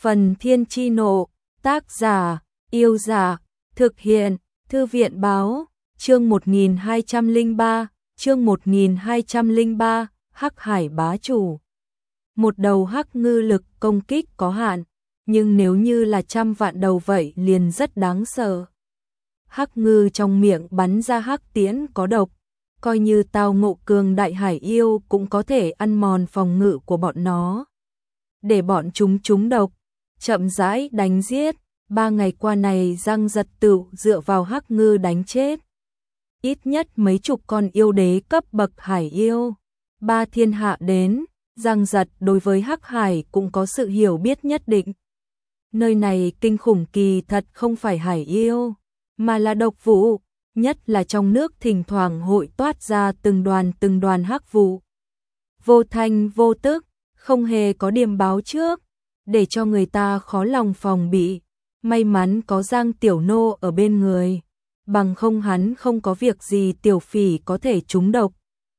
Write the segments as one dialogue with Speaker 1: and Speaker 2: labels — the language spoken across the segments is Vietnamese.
Speaker 1: Phần Thiên Chi Nộ, tác giả, Yêu Giả, thực hiện, Thư viện Báo, chương 1203, chương 1203, Hắc Hải Bá Chủ. Một đầu hắc ngư lực công kích có hạn, nhưng nếu như là 100 vạn đầu vậy liền rất đáng sợ. Hắc ngư trong miệng bắn ra hắc tiễn có độc, coi như tao ngộ cường đại hải yêu cũng có thể ăn mòn phòng ngự của bọn nó. Để bọn chúng trúng độc, chậm rãi đánh giết, 3 ngày qua này Giang Giật Tựu dựa vào hắc ngư đánh chết ít nhất mấy chục con yêu đế cấp bậc hải yêu. 3 thiên hạ đến, Giang Giật đối với hắc hải cũng có sự hiểu biết nhất định. Nơi này kinh khủng kỳ thật không phải hải yêu, mà là độc vụ, nhất là trong nước thỉnh thoảng hội toát ra từng đoàn hắc vụ. Vô thanh vô tức, không hề có điểm báo trước, để cho người ta khó lòng phòng bị. May mắn có Giang Tiểu Nô ở bên người, bằng không hắn không có việc gì Tiểu Phỉ có thể trúng độc.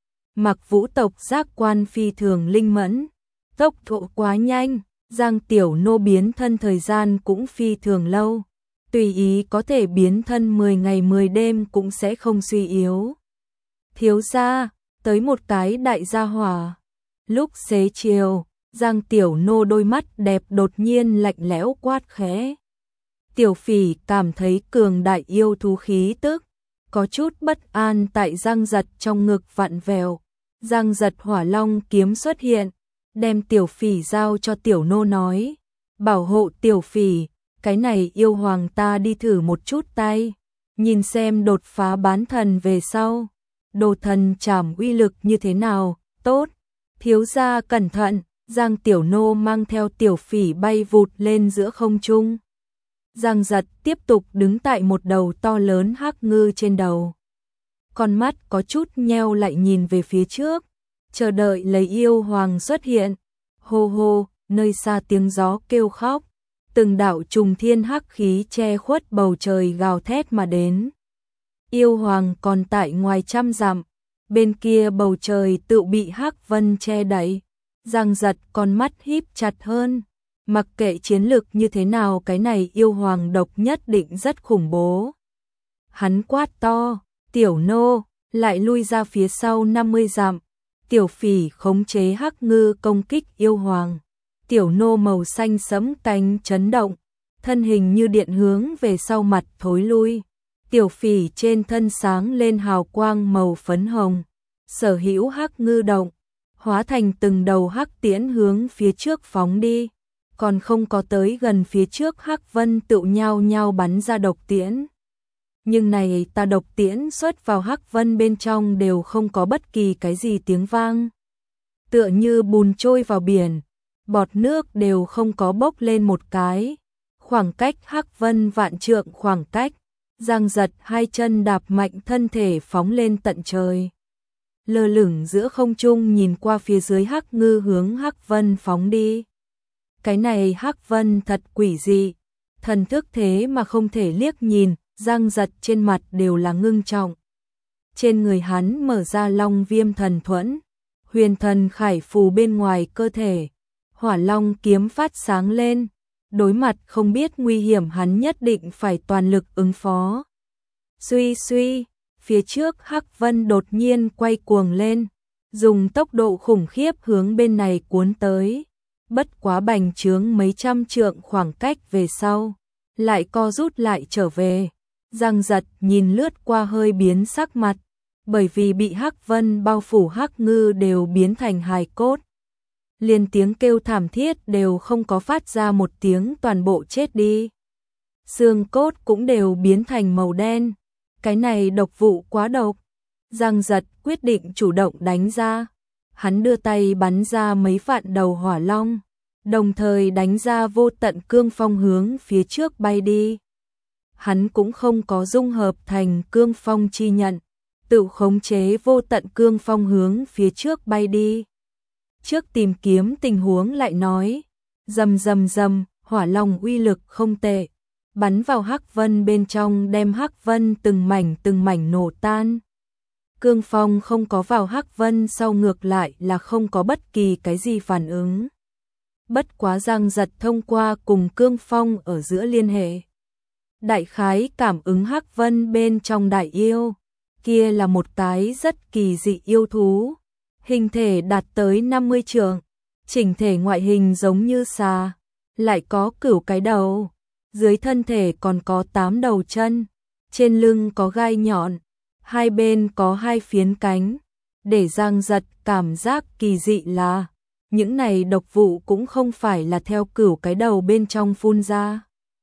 Speaker 1: Mặc Vũ tộc giác quan phi thường linh mẫn, tốc độ quá nhanh, Giang Tiểu Nô biến thân thời gian cũng phi thường lâu, tùy ý có thể biến thân 10 ngày 10 đêm cũng sẽ không suy yếu. Thiếu gia, tới một cái đại gia hỏa. Lúc xế chiều, Giang Tiểu Nô đôi mắt đẹp đột nhiên lạnh lẽo quát khẽ. Tiểu Phỉ cảm thấy cường đại yêu thú khí tức, có chút bất an tại Giang Giật trong ngực vặn vẹo. Giang Giật hỏa long kiếm xuất hiện, đem Tiểu Phỉ giao cho Tiểu Nô nói, bảo hộ Tiểu Phỉ, cái này yêu hoàng ta đi thử một chút tay, nhìn xem đột phá bán thần về sau, đồ thần trảm uy lực như thế nào. Tốt, thiếu gia cẩn thận. Giang Tiểu Nô mang theo Tiểu Phỉ bay vụt lên giữa không trung. Giang Giật tiếp tục đứng tại một đầu to lớn hắc ngư trên đầu. Con mắt có chút nheo lại nhìn về phía trước, chờ đợi lấy yêu hoàng xuất hiện. Hô hô, nơi xa tiếng gió kêu khóc, từng đạo trùng thiên hắc khí che khuất bầu trời gào thét mà đến. Yêu hoàng còn tại ngoài 100 dặm, bên kia bầu trời tự bị hắc vân che đậy. Giang Giật con mắt híp chặt hơn, mặc kệ chiến lực như thế nào cái này yêu hoàng độc nhất định rất khủng bố. Hắn quát to, Tiểu Nô, lại lui ra phía sau 50 dặm. Tiểu Phỉ khống chế hắc ngư công kích yêu hoàng. Tiểu Nô màu xanh sẫm cánh chấn động, thân hình như điện hướng về sau mặt thối lui. Tiểu Phỉ trên thân sáng lên hào quang màu phấn hồng, sở hữu hắc ngư động, hóa thành từng đầu hắc tiễn hướng phía trước phóng đi, còn không có tới gần phía trước hắc vân tự nhao nhao bắn ra độc tiễn. Nhưng này ta độc tiễn xuất vào hắc vân bên trong đều không có bất kỳ cái gì tiếng vang. Tựa như bùn trôi vào biển, bọt nước đều không có bốc lên một cái. Khoảng cách hắc vân vạn trượng khoảng cách, Giang Giật 2 chân đạp mạnh thân thể phóng lên tận trời. Lơ lửng giữa không trung nhìn qua phía dưới hắc ngư hướng hắc vân phóng đi. Cái này hắc vân thật quỷ dị, thần thức thế mà không thể liếc nhìn. Giang Giật trên mặt đều là ngưng trọng. Trên người hắn mở ra long viêm thần thuẫn, huyền thần khải phù bên ngoài cơ thể, hỏa long kiếm phát sáng lên. Đối mặt không biết nguy hiểm hắn nhất định phải toàn lực ứng phó. Suy suy, phía trước hắc vân đột nhiên quay cuồng lên, dùng tốc độ khủng khiếp hướng bên này cuốn tới. Bất quá bành trướng mấy trăm trượng khoảng cách về sau, lại co rút lại trở về. Giang Giật nhìn lướt qua hơi biến sắc mặt, bởi vì bị hắc vân bao phủ hắc ngư đều biến thành hài cốt. Liền tiếng kêu thảm thiết đều không có phát ra một tiếng, toàn bộ chết đi. Xương cốt cũng đều biến thành màu đen. Cái này độc vụ quá độc. Giang Giật quyết định chủ động đánh ra. Hắn đưa tay bắn ra mấy vạn đầu hỏa long, đồng thời đánh ra vô tận cương phong hướng phía trước bay đi. Hắn cũng không có dung hợp thành cương phong chi nhận, tự khống chế vô tận cương phong hướng phía trước bay đi. Trước tìm kiếm tình huống lại nói, rầm rầm rầm, hỏa long uy lực không tệ, bắn vào hắc vân bên trong đem hắc vân từng mảnh nổ tan. Cương phong không có vào hắc vân sau ngược lại là không có bất kỳ cái gì phản ứng. bất quá Giang Giật thông qua cùng Cương Phong ở giữa liên hệ. Đại khái cảm ứng Hắc Vân bên trong đại yêu, kia là một cái rất kỳ dị yêu thú, hình thể đạt tới 50 trượng, chỉnh thể ngoại hình giống như xà, lại có 9 cái đầu, dưới thân thể còn có 8 đầu chân, trên lưng có gai nhọn, hai bên có 2 phiến cánh, để Giang Giật cảm giác kỳ dị là những này độc vụ cũng không phải là theo 9 cái đầu bên trong phun ra,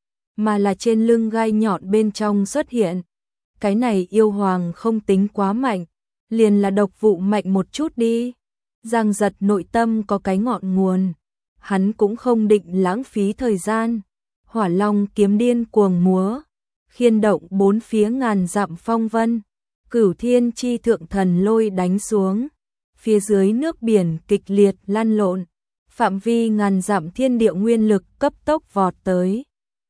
Speaker 1: mà là trên lưng gai nhọn bên trong xuất hiện. Cái này yêu hoàng không tính quá mạnh, liền là độc vụ mạnh một chút đi. Giang Giật nội tâm có cái ngọn nguồn, hắn cũng không định lãng phí thời gian. Hỏa Long kiếm điên cuồng múa, khiên động 4 phía ngàn dặm phong vân, Cửu Thiên chi thượng thần lôi đánh xuống, phía dưới nước biển kịch liệt lăn lộn, phạm vi ngàn dặm thiên địa nguyên lực cấp tốc vọt tới,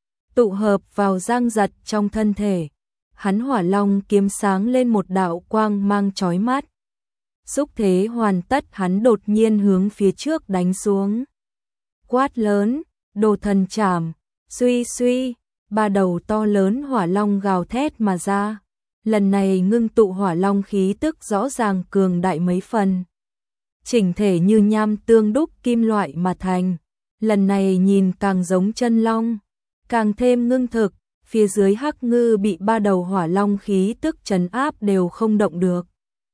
Speaker 1: tụ hợp vào Giang Giật trong thân thể. Hắn Hỏa Long kiếm sáng lên một đạo quang mang chói mắt. Xúc thế hoàn tất, hắn đột nhiên hướng phía trước đánh xuống. Quát lớn, đồ thần trảm, suy suy, 3 đầu to lớn hỏa long gào thét mà ra. Lần này ngưng tụ hỏa long khí tức rõ ràng cường đại mấy phần. Chỉnh thể như nham tương đúc kim loại mà thành. Lần này nhìn càng giống chân long, càng thêm ngưng thực. Phía dưới Hắc Ngư bị 3 đầu hỏa long khí tức trấn áp đều không động được.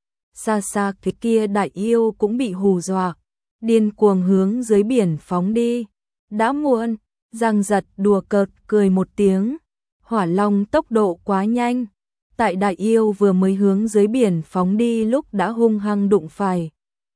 Speaker 1: Xa xa cái kia đại yêu cũng bị hù dọa, điên cuồng hướng dưới biển phóng đi. Đã muộn, Giang Giật đùa cợt cười một tiếng. Hỏa long tốc độ quá nhanh, tại đại yêu vừa mới hướng dưới biển phóng đi lúc đã hung hăng đụng phải.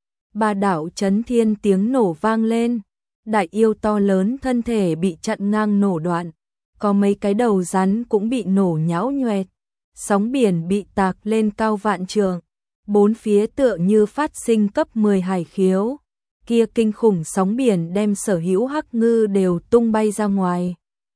Speaker 1: 3 đạo chấn thiên tiếng nổ vang lên, đại yêu to lớn thân thể bị chặn ngang nổ đoạn. Có mấy cái đầu rắn cũng bị nổ nhão nhoẹt, sóng biển bị tạc lên cao vạn trượng, 4 phía tựa như phát sinh cấp 10 hải khiếu, kia kinh khủng sóng biển đem sở hữu Hắc Ngư đều tung bay ra ngoài.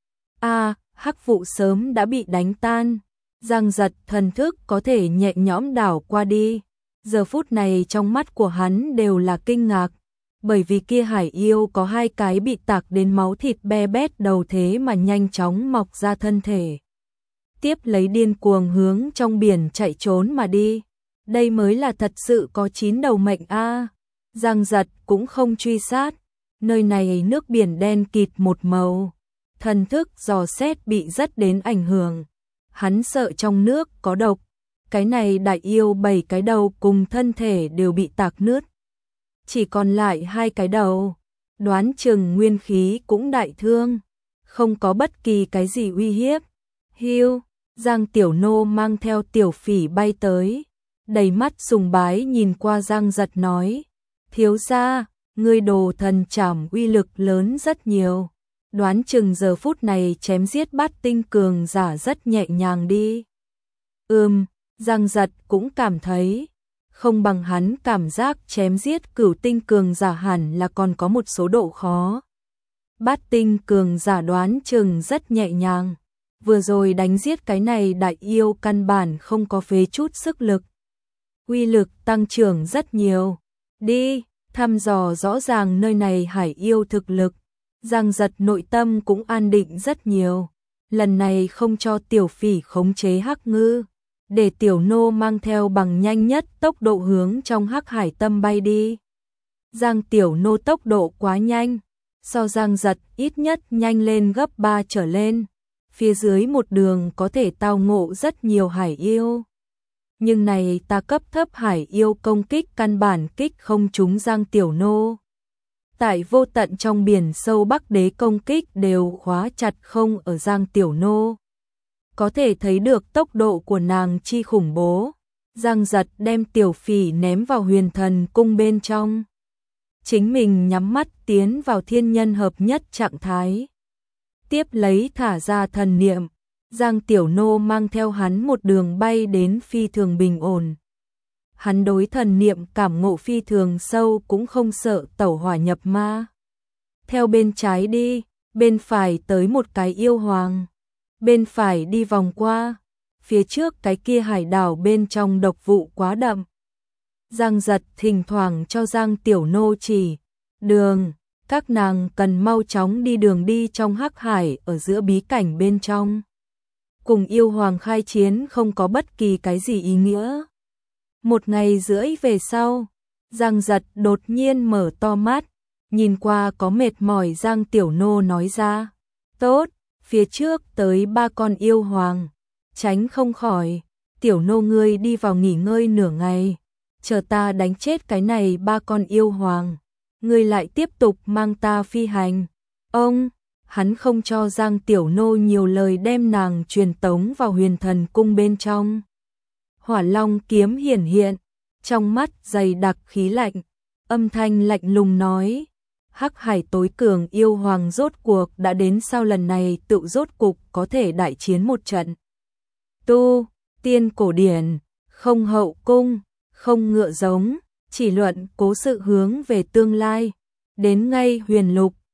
Speaker 1: Hắc vụ sớm đã bị đánh tan, Giang Giật thần thức có thể nhẹ nhõm đảo qua đi, giờ phút này trong mắt của hắn đều là kinh ngạc. Bởi vì kia hải yêu có 2 cái bị tạc đến máu thịt be bét đầu thế mà nhanh chóng mọc ra thân thể. Tiếp lấy điên cuồng hướng trong biển chạy trốn mà đi. Đây mới là thật sự có 9 đầu mệnh a. Giang Giật cũng không truy sát. Nơi này nước biển đen kịt một màu. Thần thức dò xét bị rất đến ảnh hưởng. Hắn sợ trong nước có độc. Cái này đại yêu 7 cái đầu cùng thân thể đều bị tạc nứt. Chỉ còn lại 2 cái đầu, đoán chừng nguyên khí cũng đại thương, không có bất kỳ cái gì uy hiếp. Hiu, Giang Tiểu Nô mang theo Tiểu Phỉ bay tới, đầy mắt sùng bái nhìn qua Giang Giật nói, thiếu gia, ngươi đồ thần trảm uy lực lớn rất nhiều, đoán chừng giờ phút này chém giết bát tinh cường giả rất nhẹ nhàng đi. Giang Giật cũng cảm thấy không bằng hắn cảm giác chém giết cửu tinh cường giả hẳn là còn có một số độ khó. Bát tinh cường giả đoán chừng rất nhẹ nhàng, vừa rồi đánh giết cái này đại yêu căn bản không có phế chút sức lực. Uy lực tăng trưởng rất nhiều. Đi, thăm dò rõ ràng nơi này hải yêu thực lực. Giang Giật nội tâm cũng an định rất nhiều. Lần này không cho Tiểu Phỉ khống chế Hắc Ngư, để Tiểu Nô mang theo bằng nhanh nhất tốc độ hướng trong Hắc Hải Tâm bay đi. Giang Tiểu Nô tốc độ quá nhanh, so Giang Giật ít nhất nhanh lên gấp 3 trở lên. Phía dưới một đường có thể tao ngộ rất nhiều hải yêu. Nhưng này ta cấp thấp hải yêu công kích căn bản kích không trúng Giang Tiểu Nô. Tại vô tận trong biển sâu Bắc Đế công kích đều khóa chặt không ở Giang Tiểu Nô. Có thể thấy được tốc độ của nàng chi khủng bố. Giang Giật đem Tiểu Phỉ ném vào Huyền Thần Cung bên trong. Chính mình nhắm mắt tiến vào thiên nhân hợp nhất trạng thái. Tiếp lấy thả ra thần niệm. Giang Tiểu Nô mang theo hắn một đường bay đến phi thường bình ổn. Hắn đối thần niệm cảm ngộ phi thường sâu cũng không sợ tẩu hỏa nhập ma. Theo bên trái đi, bên phải tới một cái yêu hoàng. Bên phải đi vòng qua, phía trước cái kia hải đảo bên trong độc vụ quá đậm. Giang Giật thỉnh thoảng cho Giang Tiểu Nô chỉ đường, các nàng cần mau chóng đi đường đi trong hắc hải ở giữa bí cảnh bên trong. Cùng yêu hoàng khai chiến không có bất kỳ cái gì ý nghĩa. 1 ngày rưỡi về sau, Giang Giật đột nhiên mở to mắt, nhìn qua có mệt mỏi Giang Tiểu Nô nói ra, tốt, phía trước tới 3 con yêu hoàng, tránh không khỏi, Tiểu Nô ngươi đi vào nghỉ ngơi nửa ngày, chờ ta đánh chết cái này 3 con yêu hoàng, ngươi lại tiếp tục mang ta phi hành. Ông, hắn không cho Giang Tiểu Nô nhiều lời đem nàng truyền tống vào Huyền Thần Cung bên trong. Hỏa Long kiếm hiển hiện, trong mắt dày đặc khí lạnh, âm thanh lạnh lùng nói, hắc hải tối cường yêu hoàng rốt cuộc đã đến, sau lần này tự rốt cục có thể đại chiến một trận. Tu, tiên cổ điển, không hậu cung, không ngựa giống, chỉ luận cố sự hướng về tương lai, đến ngay huyền lục,